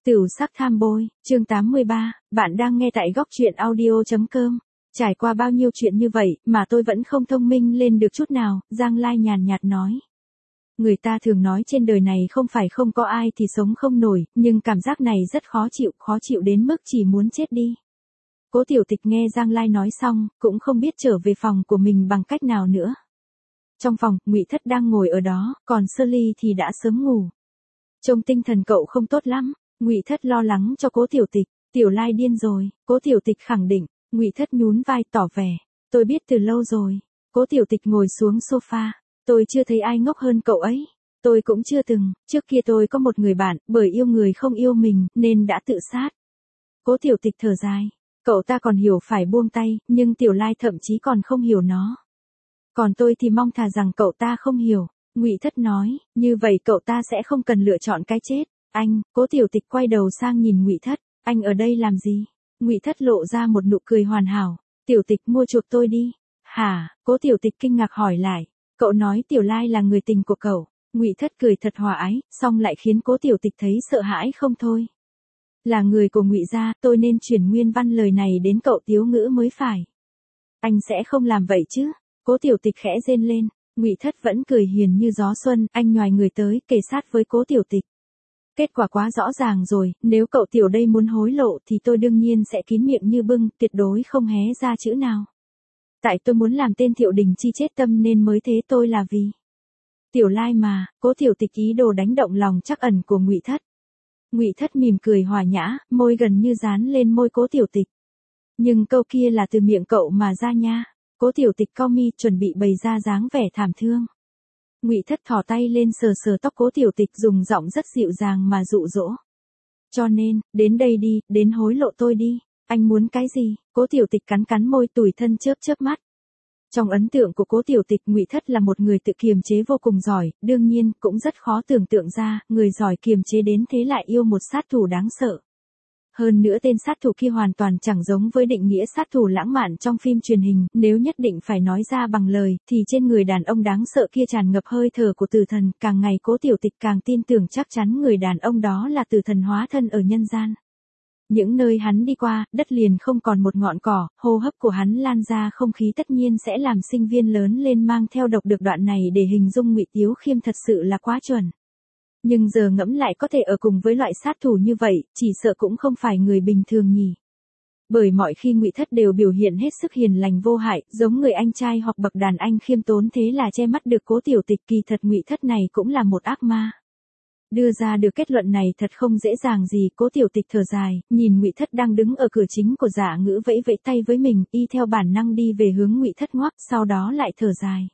Tửu sắc tham bôi, chương 83, bạn đang nghe tại góc truyện audio.com. Trải qua bao nhiêu chuyện như vậy mà tôi vẫn không thông minh lên được chút nào, Giang Lai nhàn nhạt nói. Người ta thường nói trên đời này không phải không có ai thì sống không nổi, nhưng cảm giác này rất khó chịu đến mức chỉ muốn chết đi. Cố Tiểu Tịch nghe Giang Lai nói xong, cũng không biết trở về phòng của mình bằng cách nào nữa. Trong phòng, Ngụy Thất đang ngồi ở đó, còn Sơ Ly thì đã sớm ngủ. Trông tinh thần cậu không tốt lắm. Ngụy Thất lo lắng cho Cố Tiểu Tịch. Tiểu Lai điên rồi. Cố Tiểu Tịch khẳng định. Ngụy Thất nhún vai tỏ vẻ. Tôi biết từ lâu rồi. Cố Tiểu Tịch ngồi xuống sofa. Tôi chưa thấy ai ngốc hơn cậu ấy. Tôi cũng chưa từng. Trước kia tôi có một người bạn, bởi yêu người không yêu mình, nên đã tự sát. Cố Tiểu Tịch thở dài. Cậu ta còn hiểu phải buông tay, nhưng Tiểu Lai thậm chí còn không hiểu nó. Còn tôi thì mong thà rằng cậu ta không hiểu. Ngụy Thất nói, như vậy cậu ta sẽ không cần lựa chọn cái chết. Anh, Cố Tiểu Tịch quay đầu sang nhìn Ngụy Thất, anh ở đây làm gì? Ngụy Thất lộ ra một nụ cười hoàn hảo. Tiểu Tịch mua chuộc tôi đi. Hả? Cố Tiểu Tịch kinh ngạc hỏi lại. Cậu nói Tiểu Lai là người tình của cậu. Ngụy Thất cười thật hòa ái, xong lại khiến Cố Tiểu Tịch thấy sợ hãi không thôi. Là người của Ngụy gia, tôi nên chuyển nguyên văn lời này đến cậu Tiếu Ngữ mới phải. Anh sẽ không làm vậy chứ? Cố Tiểu Tịch khẽ rên lên. Ngụy Thất vẫn cười hiền như gió xuân, anh nhoài người tới, kề sát với Cố Tiểu Tịch. Kết quả quá rõ ràng rồi, nếu cậu Tiểu đây muốn hối lộ thì tôi đương nhiên sẽ kín miệng như bưng, tuyệt đối không hé ra chữ nào. Tại tôi muốn làm tên Thiệu Đình Chi chết tâm nên mới thế, tôi là vì Tiểu Lai mà. Cố Tiểu Tịch ý đồ đánh động lòng trắc ẩn của Ngụy Thất. Ngụy Thất mỉm cười hòa nhã, môi gần như dán lên môi Cố Tiểu Tịch. Nhưng câu kia là từ miệng cậu mà ra nha. Cố Tiểu Tịch cau mi chuẩn bị bày ra dáng vẻ thảm thương. Ngụy Thất thò tay lên sờ sờ tóc Cố Tiểu Tịch dùng giọng rất dịu dàng mà dụ dỗ. Cho nên, đến đây đi, đến hối lộ tôi đi. Anh muốn cái gì? Cố Tiểu Tịch cắn cắn môi tủi thân chớp chớp mắt. Trong ấn tượng của Cố Tiểu Tịch, Ngụy Thất là một người tự kiềm chế vô cùng giỏi, đương nhiên cũng rất khó tưởng tượng ra, người giỏi kiềm chế đến thế lại yêu một sát thủ đáng sợ. Hơn nữa tên sát thủ kia hoàn toàn chẳng giống với định nghĩa sát thủ lãng mạn trong phim truyền hình, nếu nhất định phải nói ra bằng lời, thì trên người đàn ông đáng sợ kia tràn ngập hơi thở của tử thần, càng ngày Cố Tiểu Tịch càng tin tưởng chắc chắn người đàn ông đó là tử thần hóa thân ở nhân gian. Những nơi hắn đi qua, đất liền không còn một ngọn cỏ, hô hấp của hắn lan ra không khí tất nhiên sẽ làm sinh viên lớn lên mang theo độc được đoạn này để hình dung Ngụy Tiếu Khiêm thật sự là quá chuẩn. Nhưng giờ ngẫm lại có thể ở cùng với loại sát thủ như vậy, chỉ sợ cũng không phải người bình thường nhỉ. Bởi mọi khi Ngụy Thất đều biểu hiện hết sức hiền lành vô hại, giống người anh trai hoặc bậc đàn anh khiêm tốn, thế là che mắt được Cố Tiểu Tịch, kỳ thật Ngụy Thất này cũng là một ác ma. Đưa ra được kết luận này thật không dễ dàng gì. Cố Tiểu Tịch thở dài, nhìn Ngụy Thất đang đứng ở cửa chính của Dạ Ngữ vẫy vẫy tay với mình, y theo bản năng đi về hướng Ngụy Thất ngoắc, sau đó lại thở dài.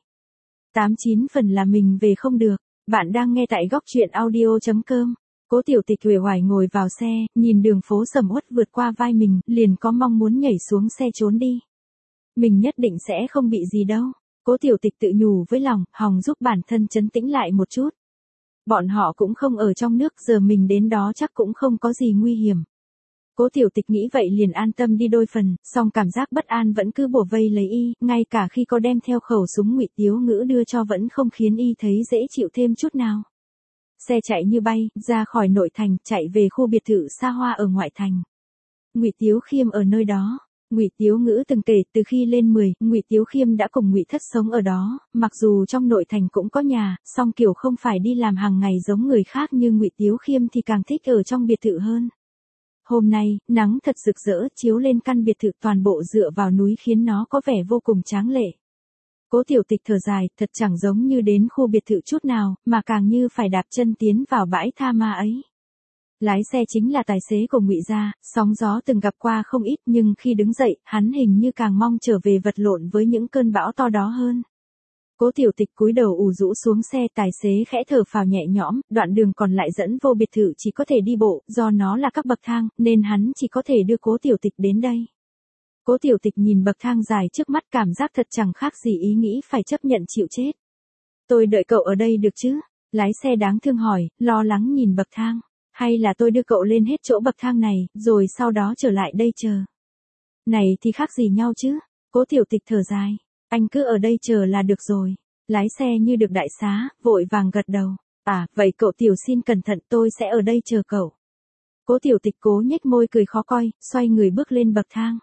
89 phần là mình về không được. Bạn đang nghe tại góc truyện audio.com. Cố Tiểu Tịch uể oải ngồi vào xe, nhìn đường phố sầm uất vượt qua vai mình, liền có mong muốn nhảy xuống xe trốn đi. Mình nhất định sẽ không bị gì đâu. Cố Tiểu Tịch tự nhủ với lòng, hòng giúp bản thân trấn tĩnh lại một chút. Bọn họ cũng không ở trong nước, giờ mình đến đó chắc cũng không có gì nguy hiểm. Cố Tiểu Tịch nghĩ vậy liền an tâm đi đôi phần, song cảm giác bất an vẫn cứ bủa vây lấy y, ngay cả khi có đem theo khẩu súng Ngụy Tiếu Ngữ đưa cho vẫn không khiến y thấy dễ chịu thêm chút nào. Xe chạy như bay, ra khỏi nội thành, chạy về khu biệt thự xa hoa ở ngoại thành. Ngụy Tiếu Khiêm ở nơi đó. Ngụy Tiếu Ngữ từng kể từ khi lên 10, Ngụy Tiếu Khiêm đã cùng Ngụy Thất sống ở đó, mặc dù trong nội thành cũng có nhà, song kiểu không phải đi làm hàng ngày giống người khác như Ngụy Tiếu Khiêm thì càng thích ở trong biệt thự hơn. Hôm nay, nắng thật rực rỡ chiếu lên căn biệt thự toàn bộ dựa vào núi khiến nó có vẻ vô cùng tráng lệ. Cố Tiểu Tịch thở dài, thật chẳng giống như đến khu biệt thự chút nào, mà càng như phải đạp chân tiến vào bãi tha ma ấy. Lái xe chính là tài xế của Ngụy gia, sóng gió từng gặp qua không ít, nhưng khi đứng dậy, hắn hình như càng mong trở về vật lộn với những cơn bão to đó hơn. Cố Tiểu Tịch cúi đầu ù rũ xuống xe, tài xế khẽ thở phào nhẹ nhõm, đoạn đường còn lại dẫn vô biệt thự chỉ có thể đi bộ, do nó là các bậc thang, nên hắn chỉ có thể đưa Cố Tiểu Tịch đến đây. Cố Tiểu Tịch nhìn bậc thang dài trước mắt, cảm giác thật chẳng khác gì ý nghĩ phải chấp nhận chịu chết. Tôi đợi cậu ở đây được chứ? Lái xe đáng thương hỏi, lo lắng nhìn bậc thang. Hay là tôi đưa cậu lên hết chỗ bậc thang này, rồi sau đó trở lại đây chờ? Này thì khác gì nhau chứ? Cố Tiểu Tịch thở dài. Anh cứ ở đây chờ là được rồi. Lái xe như được đại xá, vội vàng gật đầu. À, vậy cậu Tiểu xin cẩn thận, tôi sẽ ở đây chờ cậu. Cố Tiểu Tịch cố nhếch môi cười khó coi, xoay người bước lên bậc thang.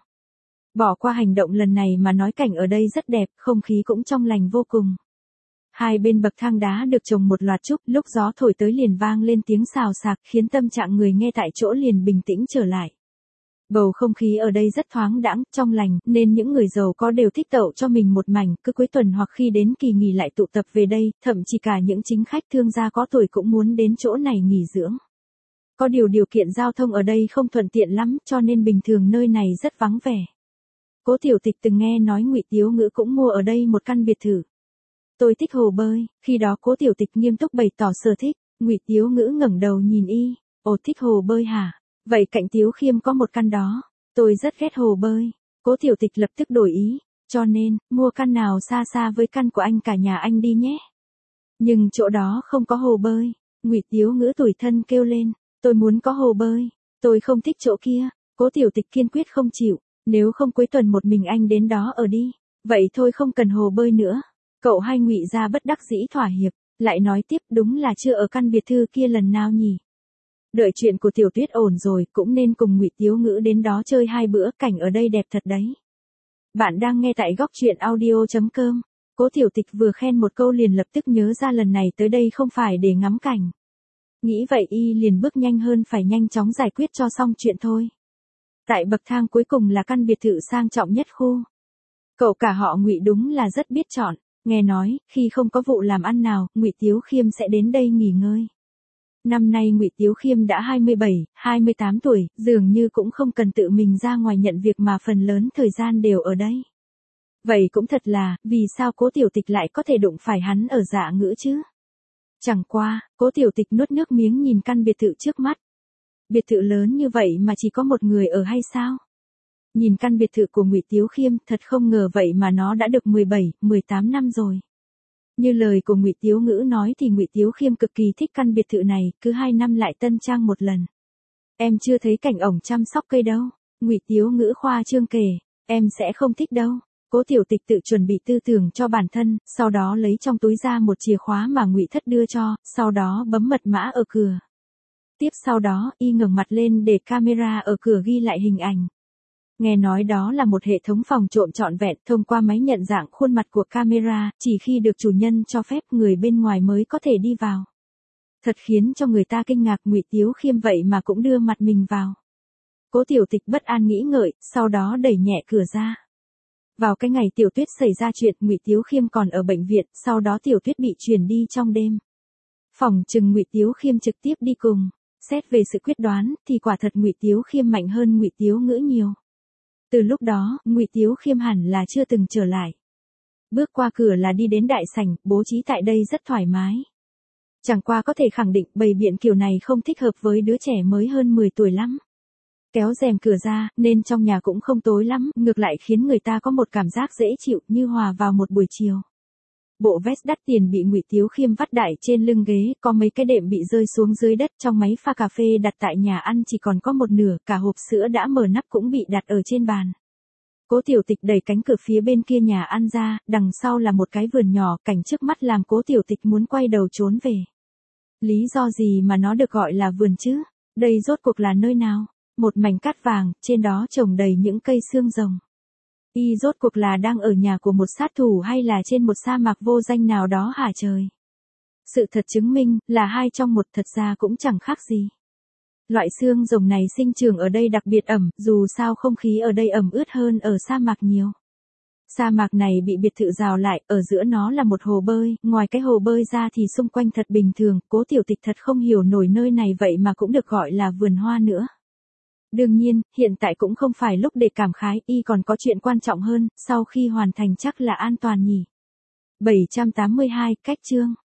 Bỏ qua hành động lần này mà nói cảnh ở đây rất đẹp, không khí cũng trong lành vô cùng. Hai bên bậc thang đá được trồng một loạt trúc, lúc gió thổi tới liền vang lên tiếng xào xạc, khiến tâm trạng người nghe tại chỗ liền bình tĩnh trở lại. Bầu không khí ở đây rất thoáng đãng, trong lành, nên những người giàu có đều thích tậu cho mình một mảnh, cứ cuối tuần hoặc khi đến kỳ nghỉ lại tụ tập về đây, thậm chí cả những chính khách thương gia có tuổi cũng muốn đến chỗ này nghỉ dưỡng. Có điều kiện giao thông ở đây không thuận tiện lắm, cho nên bình thường nơi này rất vắng vẻ. Cố Tiểu Tịch từng nghe nói Ngụy Tiếu Ngữ cũng mua ở đây một căn biệt thự. Tôi thích hồ bơi, khi đó Cố Tiểu Tịch nghiêm túc bày tỏ sở thích. Ngụy Tiếu Ngữ ngẩng đầu nhìn y, ồ, thích hồ bơi hả? Vậy cạnh Tiếu Khiêm có một căn đó. Tôi rất ghét hồ bơi. Cố Tiểu Tịch lập tức đổi ý, cho nên, mua căn nào xa xa với căn của anh cả nhà anh đi nhé. Nhưng chỗ đó không có hồ bơi. Ngụy Tiếu Ngữ tủi thân kêu lên, tôi muốn có hồ bơi, tôi không thích chỗ kia. Cố Tiểu Tịch kiên quyết không chịu, nếu không cuối tuần một mình anh đến đó ở đi. Vậy thôi không cần hồ bơi nữa. Cậu hai Ngụy gia bất đắc dĩ thỏa hiệp, lại nói tiếp, đúng là chưa ở căn biệt thự kia lần nào nhỉ. Đợi chuyện của Tiểu Tuyết ổn rồi, cũng nên cùng Ngụy Tiếu Ngữ đến đó chơi 2 bữa, cảnh ở đây đẹp thật đấy. Bạn đang nghe tại góc truyện audio.com. Cố Tiểu Tịch vừa khen một câu liền lập tức nhớ ra lần này tới đây không phải để ngắm cảnh. Nghĩ vậy y liền bước nhanh hơn, phải nhanh chóng giải quyết cho xong chuyện thôi. Tại bậc thang cuối cùng là căn biệt thự sang trọng nhất khu. Cậu cả họ Ngụy đúng là rất biết chọn, nghe nói, khi không có vụ làm ăn nào, Ngụy Tiếu Khiêm sẽ đến đây nghỉ ngơi. Năm nay Ngụy Tiếu Khiêm đã 27, 28 tuổi, dường như cũng không cần tự mình ra ngoài nhận việc mà phần lớn thời gian đều ở đây. Vậy cũng thật là, vì sao Cố Tiểu Tịch lại có thể đụng phải hắn ở Dạ Ngữ chứ? Chẳng qua, Cố Tiểu Tịch nuốt nước miếng nhìn căn biệt thự trước mắt. Biệt thự lớn như vậy mà chỉ có một người ở hay sao? Nhìn căn biệt thự của Ngụy Tiếu Khiêm, thật không ngờ vậy mà nó đã được 17, 18 năm rồi. Như lời của Ngụy Tiếu Ngữ nói thì Ngụy Tiếu Khiêm cực kỳ thích căn biệt thự này, cứ 2 năm lại tân trang một lần. Em chưa thấy cảnh ổng chăm sóc cây đâu. Ngụy Tiếu Ngữ khoa trương kể, em sẽ không thích đâu. Cố Tiểu Tịch tự chuẩn bị tư tưởng cho bản thân, sau đó lấy trong túi ra một chìa khóa mà Ngụy Thất đưa cho, sau đó bấm mật mã ở cửa. Tiếp sau đó, y ngẩng mặt lên để camera ở cửa ghi lại hình ảnh. Nghe nói đó là một hệ thống phòng trộm trọn vẹn, thông qua máy nhận dạng khuôn mặt của camera, chỉ khi được chủ nhân cho phép người bên ngoài mới có thể đi vào. Thật khiến cho người ta kinh ngạc, Ngụy Tiếu Khiêm vậy mà cũng đưa mặt mình vào. Cố Tiểu Tịch bất an nghĩ ngợi, sau đó đẩy nhẹ cửa ra. Vào cái ngày Tiểu Tuyết xảy ra chuyện, Ngụy Tiếu Khiêm còn ở bệnh viện, sau đó Tiểu Tuyết bị chuyển đi trong đêm. Phỏng chừng Ngụy Tiếu Khiêm trực tiếp đi cùng. Xét về sự quyết đoán, thì quả thật Ngụy Tiếu Khiêm mạnh hơn Ngụy Tiếu Ngữ nhiều. Từ lúc đó, Ngụy Tiếu Khiêm hẳn là chưa từng trở lại. Bước qua cửa là đi đến đại sảnh, bố trí tại đây rất thoải mái. Chẳng qua có thể khẳng định bày biện kiểu này không thích hợp với đứa trẻ mới hơn 10 tuổi lắm. Kéo rèm cửa ra, nên trong nhà cũng không tối lắm, ngược lại khiến người ta có một cảm giác dễ chịu như hòa vào một buổi chiều. Bộ vest đắt tiền bị Ngụy Tiếu Khiêm vắt đại trên lưng ghế, có mấy cái đệm bị rơi xuống dưới đất, trong máy pha cà phê đặt tại nhà ăn chỉ còn có một nửa, cả hộp sữa đã mở nắp cũng bị đặt ở trên bàn. Cố Tiểu Tịch đẩy cánh cửa phía bên kia nhà ăn ra, đằng sau là một cái vườn nhỏ, cảnh trước mắt làm Cố Tiểu Tịch muốn quay đầu trốn về. Lý do gì mà nó được gọi là vườn chứ? Đây rốt cuộc là nơi nào? Một mảnh cát vàng, trên đó trồng đầy những cây xương rồng. Y rốt cuộc là đang ở nhà của một sát thủ hay là trên một sa mạc vô danh nào đó hả trời? Sự thật chứng minh là 2 trong 1, thật ra cũng chẳng khác gì. Loại xương rồng này sinh trưởng ở đây đặc biệt ẩm, dù sao không khí ở đây ẩm ướt hơn ở sa mạc nhiều. Sa mạc này bị biệt thự rào lại, ở giữa nó là một hồ bơi, ngoài cái hồ bơi ra thì xung quanh thật bình thường, Cố Tiểu Tịch thật không hiểu nổi nơi này vậy mà cũng được gọi là vườn hoa nữa. Đương nhiên, hiện tại cũng không phải lúc để cảm khái, y còn có chuyện quan trọng hơn, sau khi hoàn thành chắc là an toàn nhỉ. 782, cách chương.